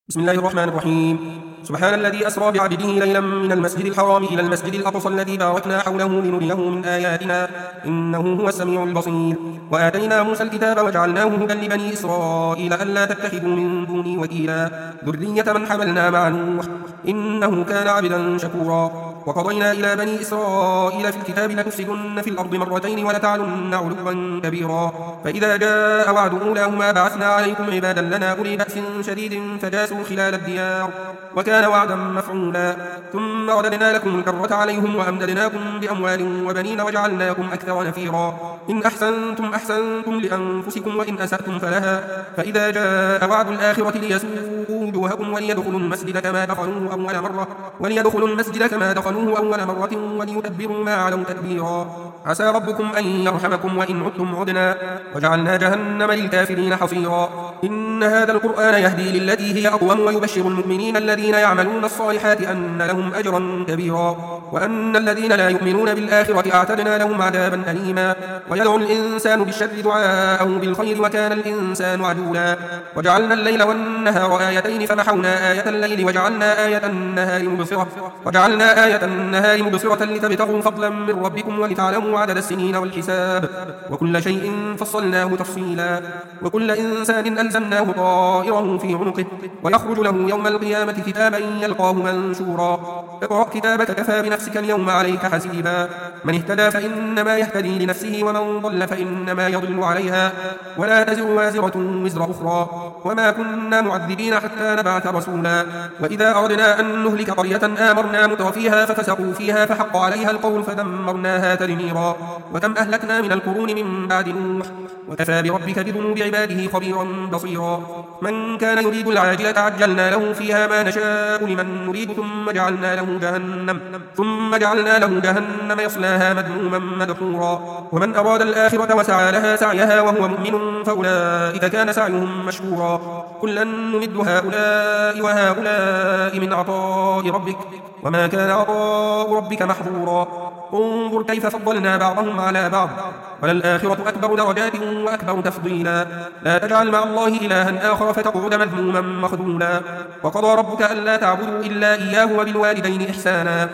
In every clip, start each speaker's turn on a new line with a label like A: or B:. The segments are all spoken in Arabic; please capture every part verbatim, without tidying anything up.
A: بسم الله الرحمن الرحيم. سبحان الذي أسرى بعبده ليلا من المسجد الحرام إلى المسجد الأقصى الذي باركنا حوله لنريه من آياتنا إنه هو السميع البصير. وآتينا موسى الكتاب وجعلناه هدى لبني إسرائيل ألا تتخذوا من دوني وكيلا ذرية من حملنا مع نوح إنه كان عبدا شكورا. وقضينا إلى بني إسرائيل في الكتاب لتفسدن في الأرض مرتين ولتعلن علوا كبيرا. فإذا جاء وعد أولاهما بعثنا عليكم عبادا لنا أولي بأس شديد فجاسوا خلال الديار وكان وعدا مفعولا. ثم رددنا لكم الكرة عليهم وأمددناكم بأموال وبنين وجعلناكم أكثر نفيرا. إن أحسنتم أحسنتم لأنفسكم وإن أسأتم فلها. فإذا جاء وعد الآخرة ليسوءوا وجوهكم وليدخلوا المسجد كما دخلوه أول مرة وليدخلوا المسجد كما دخلوه أول مرة وليتبروا ما علوا تدبيرا. عسى ربكم أن يرحمكم وإن عدتم عدنا وجعلنا جهنم للكافرين حصيرا. إن هذا القرآن يهدي للتي هي أقوم ويبشر المؤمنين الذين يعملون الصالحات أن لهم أجرا كبيرا وأن الذين لا يؤمنون بالآخرة أعتدنا لهم عذابا أليما. ويدعو الإنسان بالشر دعاءه بالخير وكان الإنسان عجولا. وجعلنا الليل والنهار آيتين فمحونا آية الليل وجعلنا آية النهار مبصرة وجعلنا آية النهار مبصرة لتبتغوا فضلا من ربكم ولتعلموا عدد السنين والحساب وكل شيء فصلناه تفصيلا. وكل إنسان ألزمناه طائره في عنقه ويخرج له يوم القيامة كتابا يلقاه منشورا. اقرأ كتابك كفى بنفسك اليوم عليك حسيبا. من اهتدى فإنما يهتدي لنفسه ومن ضل فإنما يضل عليها ولا تزر وازرة وزر أخرى وما كنا معذبين حتى نبعث رسولا. وإذا أردنا أن نهلك قرية آمرنا مترفيها ففسقوا فيها فحق عليها القول فدمرناها تدميرا. وكم أهلكنا من القرون من بعد نوح وكفى بربك بذنوب عباده خبيرا بصيرا. من كان يريد العاجلة عجلنا له فيها ما نشاء لمن نريد ثم جعلنا له جهنم ثم جعلنا له جهنم يصلاها مذموما مدحورا. ومن أراد الآخرة وسعى لها سعيها وهو مؤمن فأولئك كان سعيهم مشكورا. كلا نمد هؤلاء وهؤلاء من عطاء ربك وما كان عطاء ربك محظورا. انظر كيف فضلنا بعضهم على بعض وللآخرة أكبر درجات وأكبر تفضيلا. لا تجعل مع الله إلها آخر فتقعد مذموما مخذولا. وقضى ربك ألا تعبدوا إلا إياه وبالوالدين إحسانا.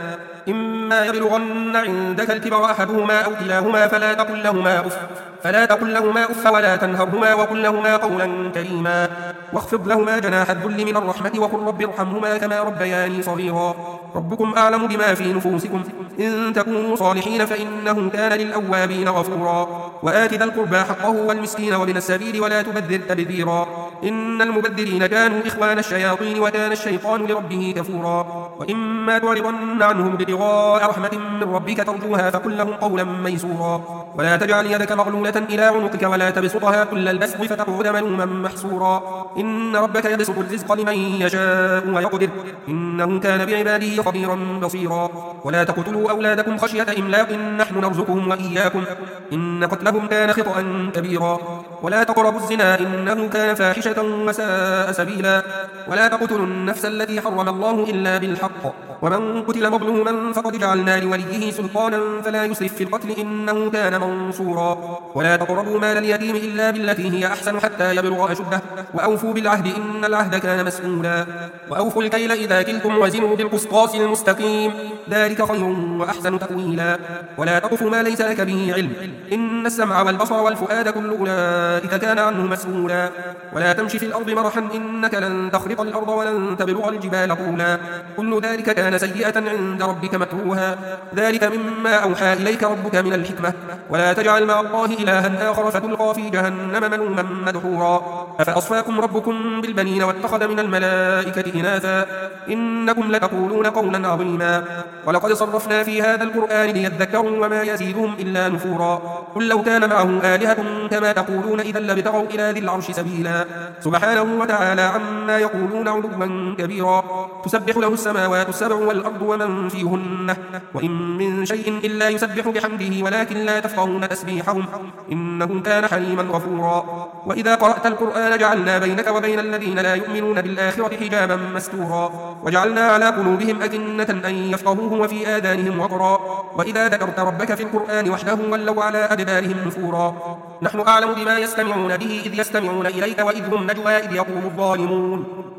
A: إما يبلغن عندك الكبر أحدهما أو كلاهما فلا تقل لهما أف فلا تقل لهما أف ولا تنهرهما وقل لهما قولا كريما. واخفض لهما جناح الذل من الرحمة وقل رب ارحمهما كما ربياني صغيرا. ربكم أعلم بما في نفوسكم إن تكونوا صالحين فإنه كان للأوابين غفورا. وآت ذا القربى حقه والمسكين وابن السبيل ولا تبذر تبذيرا إن المبذرين كانوا إخوان الشياطين وكان الشيطان لربه كفورا. وإما تعرضن عنهم ابتغاء رحمة من ربك ترجوها فقل لهم قولا ميسورا. ولا تجعل يدك مغلولة إلى عنقك ولا تبسطها كل البسط فتقعد ملوما محسورا. إن ربك يبسط الرزق لمن يشاء ويقدر إنه كان بعباده خبيرا بصيرا. ولا تقتلوا أولادكم خشية إملاق نحن نرزقهم وإياكم إن قتلهم كان خطأ كبيرا. ولا تقربوا الزنا إنه كان فاحشة وساء سبيلا. ولا تقتلوا النفس التي حرم الله إلا بالحق ومن قتل مظلوما فقد جعلنا لوليه سلطانا فلا يسرف في القتل إنه كان منصورا. ولا تقربوا مال اليتيم إلا بالتي هي أحسن حتى يبلغ أشده وأوفوا بالعهد إن العهد كان مسؤولا. وأوفوا الكيل إذا كلتم وزنوا بالقسطاس المستقيم ذلك خير وأحسن تأويلا. ولا تقف ما ليس لك به علم إن السمع والبصر والفؤاد كل أولئك كان عنه مسؤولا. ولا تمشي في الأرض مرحا إنك لن تخرق الأرض ولن تبلغ الجبال طولا كل ذلك كان سيئة عند ربك مكروها. ذلك مما أوحى إليك ربك من الحكمة. ولا تجعل مع الله إلها آخر فتلقى في جهنم ملوما مدحورا. أفأصفاكم ربكم بالبنين واتخذ من الملائكة إناثا إنكم لتقولون قولا عظيما. ولقد صرفنا في هذا القرآن ليذكروا وما يزيدهم إلا نفورا. قل لو كان معه آلهة كما تقولون إذا لابتغوا إلى ذي العرش سبيلا. سبحانه وتعالى عما يقولون علوا كبيرا. تسبح له السماوات السبع والأرض ومن فيهن وإن من شيء إلا يسبح بحمده ولكن لا تفقهون تسبيحهم إنه كان حليما غفورا. وإذا قرأت القرآن جعلنا بينك وبين الذين لا يؤمنون بالآخرة حجابا مستورا وجعلنا على قلوبهم أكنة أن يفقهوه وفي آذانهم وقرا. وإذا ذكرت ربك في القرآن وحده ولوا على أدبارهم نفورا. نحن أعلم بما يستمعون به إذ يستمعون إليك وإذ هم نجوى إذ يقول الظالمون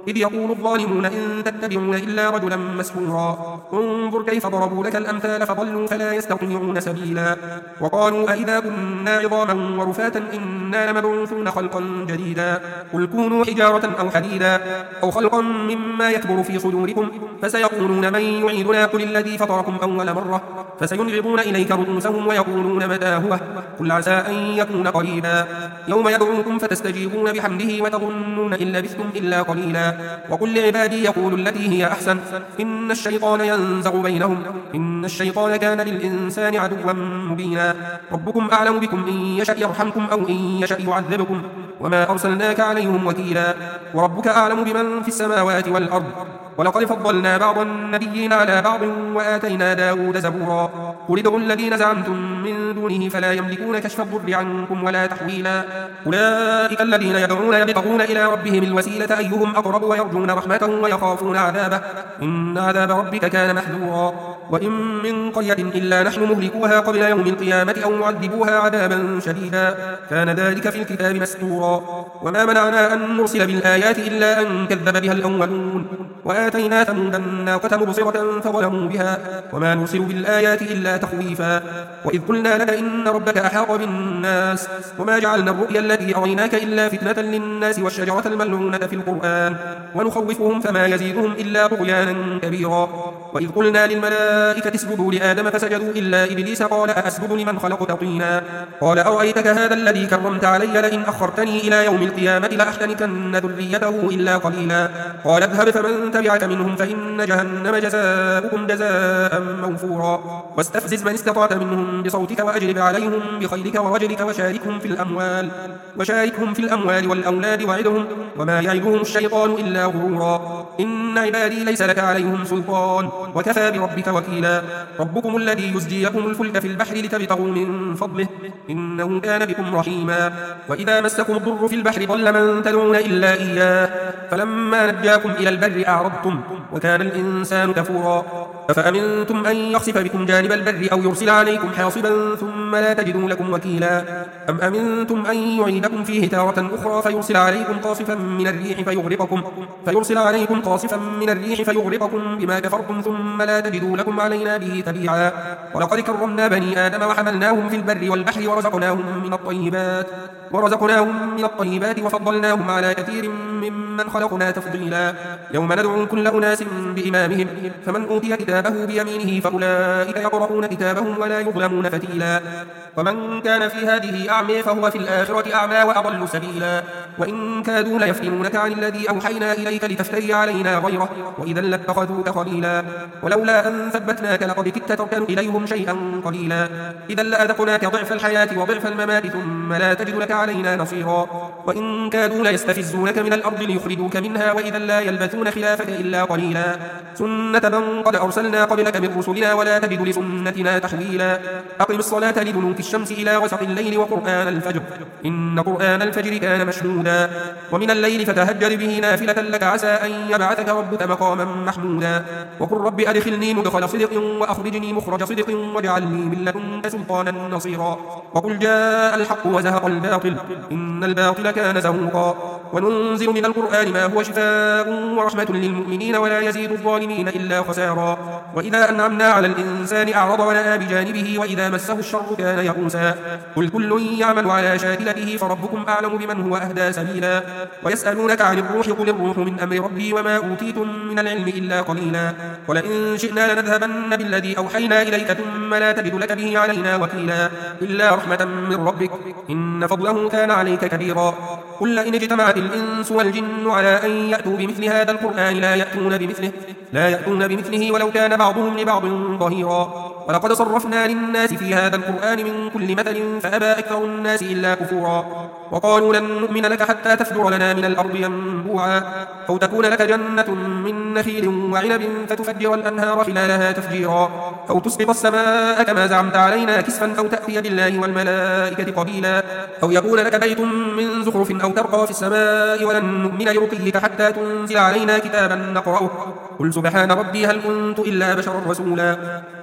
A: إذ يقول الظالمون إن تتبعون إلا رجلا مسحورا انظر كيف ضربوا لك الأمثال فضلوا فلا يستطيعون سبيلا وقالوا أئذا كنا عظاما ورفاتا إنا لمبعوثون خلقا جديدا قل كونوا حجارة أو حديدا أو خلقا مما يكبر في صدوركم فسيقولون من يعيدنا قل الذي فطركم أول مرة فسينغضون إليك رؤوسهم ويقولون متى هو قل عسى أن يكون قريبا يوم يدعوكم فتستجيبون بحمده وتظنون إن لبثتم إلا قليلا وقل لعبادي يقولوا التي هي أحسن إن الشيطان ينزغ بينهم إن الشيطان كان للإنسان عدوا مبينا ربكم أعلم بكم إن يشأ يرحمكم أو إن يشأ يعذبكم وما أرسلناك عليهم وكيلا وربك أعلم بمن في السماوات والأرض ولقد فضلنا بعض النبيين على بعض وآتينا داود زبورا قل ادعوا الذين زعمتم من دونه فلا يملكون كشف الضر عنكم ولا تحويلا أولئك الذين يدعون يبتغون إلى ربهم الوسيلة أيهم أقرب ويرجون رحمته ويخافون عذابه إن عذاب ربك كان محذورا وإن من قرية إلا نحن مهلكوها قبل يوم القيامة أو معذبوها عذابا شديدا كان ذلك في الكتاب مسطورا وما منعنا أن نرسل بالآيات إلا أن كذب بها الأولون وآتينا ثمود الناقة مبصرة فظلموا بها وما نرسل بالآيات إلا تخويفا وإذ قلنا لك إن ربك أحاط بالناس وما جعلنا الرؤيا التي أريناك إلا فتنة للناس والشجرة الملعونة في القرآن ونخوفهم فما يزيدهم إلا طغيانا كبيرا وإذ قلنا للملائكة اسجدوا لآدم فسجدوا إلا إبليس قال أأسجد لمن خلقت طينا قال أرأيتك هذا الذي كرمت علي لئن أخرتني إلى يوم القيامة لأحتنكن ذريته إلا قليلا قال اذهب فمن تبعك منهم فإن جهنم جزاؤكم جزاء موفورا واستفزز من استطعت منهم بصوتك وأجلب عليهم بخيلك ورجلك وشاركهم في الأموال وشاركهم في الأموال والأولاد وعدهم وما يعدهم الشيطان إلا غرورا إن عبادي ليس لك عليهم سلطان وكفى بربك وكيلا ربكم الذي يزجي لكم الفلك في البحر لتبتغوا من فضله إنه كان بكم رحيما وإذا مسكم الضر في البحر ضل من تدعون إلا إياه فلما نجاكم إلى البر أعرضتم وكان الإنسان كفورا أفأمنتم أن يخسف بكم جانب البر أو يرسل عليكم حاصبا ثم لا تجدوا لكم وكيلا أم أمنتم أن يعيدكم فيه تارة أخرى فيرسل عليكم قاصفا من الريح فيغرقكم فيرسل عليكم قاصفا من الريح فيغرقكم بما كفرتم ثم لا تجدوا لكم علينا به تبيعا ولقد كرمنا بني آدم وحملناهم في البر والبحر ورزقناهم من الطيبات ورزقناهم من الطيبات وفضلناهم على كثير ممن خلقنا تفضيلا يوم ندعو كل أناس بإمامهم فمن أوتي كتابه بيمينه فأولئك يقرؤون كتابهم ولا يظلمون فتيلا ومن كان في هذه أعمى فهو في الآخرة أعمى وأضل سبيلا وإن كادوا ليفتنونك عن الذي أوحينا إليك لتفتري علينا غيره وإذا لاتخذوك خليلا ولولا أن ثبتناك لقد كدت تركن إليهم شيئا قليلا إذا لأذقناك ضعف الحياة وضعف الممات ثم لا تجد لك علينا نصيرا وإن كادوا ليستفزونك من الأرض ليخرجوك منها وإذا لا يلبثون خلافك إلا قليلا سنة من قد أرسلنا قبلك من رسلنا ولا تجد لسنتنا تحويلا أقم الصلاة لدلوك الشمس إلى غسق الليل وقرآن الفجر إن قرآن الفجر كان مشهودا ومن الليل فتهجد به نافلة لك عسى أن يبعثك ربك مقاما محمودا وقل رب أدخلني مدخل صدق وأخرجني مخرج صدق واجعل لي من لدنك سلطانا نصيرا وقل جاء الحق وزهق الباطل إن الباطل كان زهوقا وننزل من القرآن ما هو شفاء ورحمة للمؤمنين ولا يزيد الظالمين إلا خسارا وإذا أنعمنا على الإنسان أعرض ونأى بجانبه وإذا مسه الشر كان يئوسا قل كل يعمل على شاكلته فربكم أعلم بمن هو أهدى سبيلا ويسألونك عن الروح قل الروح من أمر ربي وما أوتيتم من العلم إلا قليلا ولئن شئنا لنذهبن بالذي أوحينا إليك ثم لا تجد لك به علينا وكيلا إلا رحمة من ربك إن فضله كان عليك كبيرا قل لئن اجتمعت الإنس والجن على أن يأتوا بمثل هذا القرآن لا يأتون بمثله لا يأتون بمثله ولو كان بعضهم لبعض ظهيرا ولقد صرفنا للناس في هذا القرآن من كل مثل فأبى أكثر الناس إلا كفورا وقالوا لن نؤمن لك حتى تفجر لنا من الأرض ينبوعا أو تكون لك جنة من نخيل وعنب فتفجر الأنهار خلالها تفجيرا أو تسقط السماء كما زعمت علينا كسفا أو تأتي بالله والملائكة قبيلا أو يكون لك بيت من زخرف أو ترقى في السماء ولن نؤمن لرقيك حتى تنزل علينا كتابا نقرأه قل سبحان ربي هل كنت إلا بشرا رسولا وما منع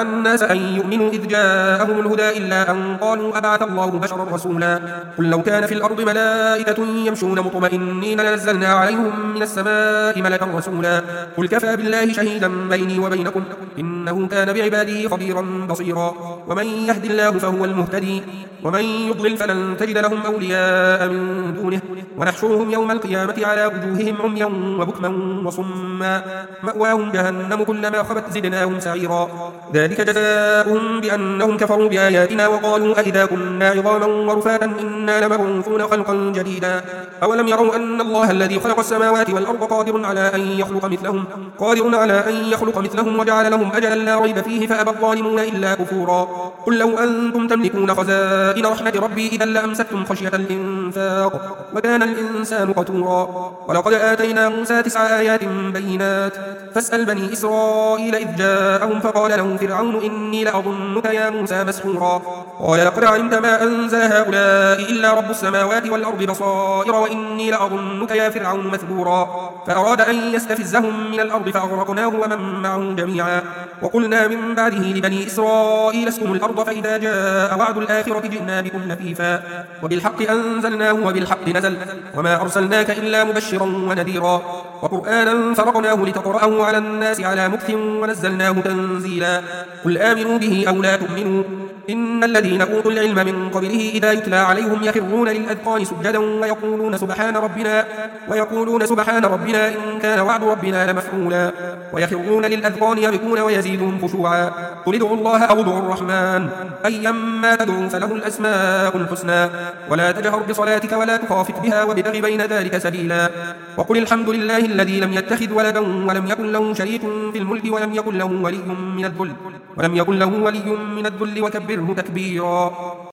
A: الناس أن يؤمنوا إذ جاءهم الهدى إلا أن قالوا أبعث الله بشرا رسولا قل لو كان في الأرض ملائكة يمشون مطمئنين لنزلنا عليهم من السماء ملكا رسولا قل كفى بالله شهيدا بيني وبينكم إنه كان بعباده خبيرا بصيرا ومن يهد الله فهو المهتدي ومن يضلل فلن تجد لهم أولياء من دونه ونحشرهم يوم القيامة على وجوههم عميا وبكما وصما مأواهم جهنم كلما خبت زدناهم سعيرا ذلك جزاؤهم بأنهم كفروا بآياتنا وقالوا أئذا كنا عظاما ورفاتا إنا لمبعوثون خلقا جديدا أولم يروا أن الله الذي خلق السماوات والأرض قادر على أن يخلق مثلهم قادر على أن يخلق مثلهم وجعل لهم أجلا لا ريب فيه فأبى الظالمون إلا كفورا قل لو أنتم تملكون خزائن رحمة ربي إذا لأمسكتم خشية الإنفاق وكان الإنسان قتورا ولقد آتينا موسى تسع آيات بينات فاسأل بني إسرائيل إذ جاءهم فقال له فرعون إني لأظنك يا موسى مسحورا قال لقد علمت ما أنزل هؤلاء إلا رب السماوات والأرض بصائر وإني لأظنك يا فرعون مثبورا فأراد أن يستفزهم من الأرض فأغرقناه ومن معه جميعا وقلنا من بعده لبني إسرائيل اسكنوا الأرض فإذا جاء وعد الآخرة جئنا بكم لفيفا وبالحق أنزلناه وبالحق نزل وما أرسلناك إلا مبشرا ونذيرا وقرآنا فرقناه لتقرأه على الناس على مكث ونزلناه تنزيلا قل آمنوا به أو لا تؤمنوا إن الذين أوتوا العلم من قبله إذا يتلى عليهم يخرون للأذقان سجدا ويقولون سبحان ربنا ويقولون سبحان ربنا إن كان وعد ربنا لمفعولا ويخرون للأذقان يبكون ويزيدهم خشوعا قل ادعوا الله أو ادعوا الرحمن أيما تدعوا فله الأسماء الحسنى ولا تجهر بصلاتك ولا تخافت بها وابتغ بين ذلك سبيلا وقل الحمد لله الذي لم يتخذ ولدا ولم يكن له شريك في الملك ولم يكن له ولي من الذل ولم يكن له ولي من الذل وكبره تكبيرا.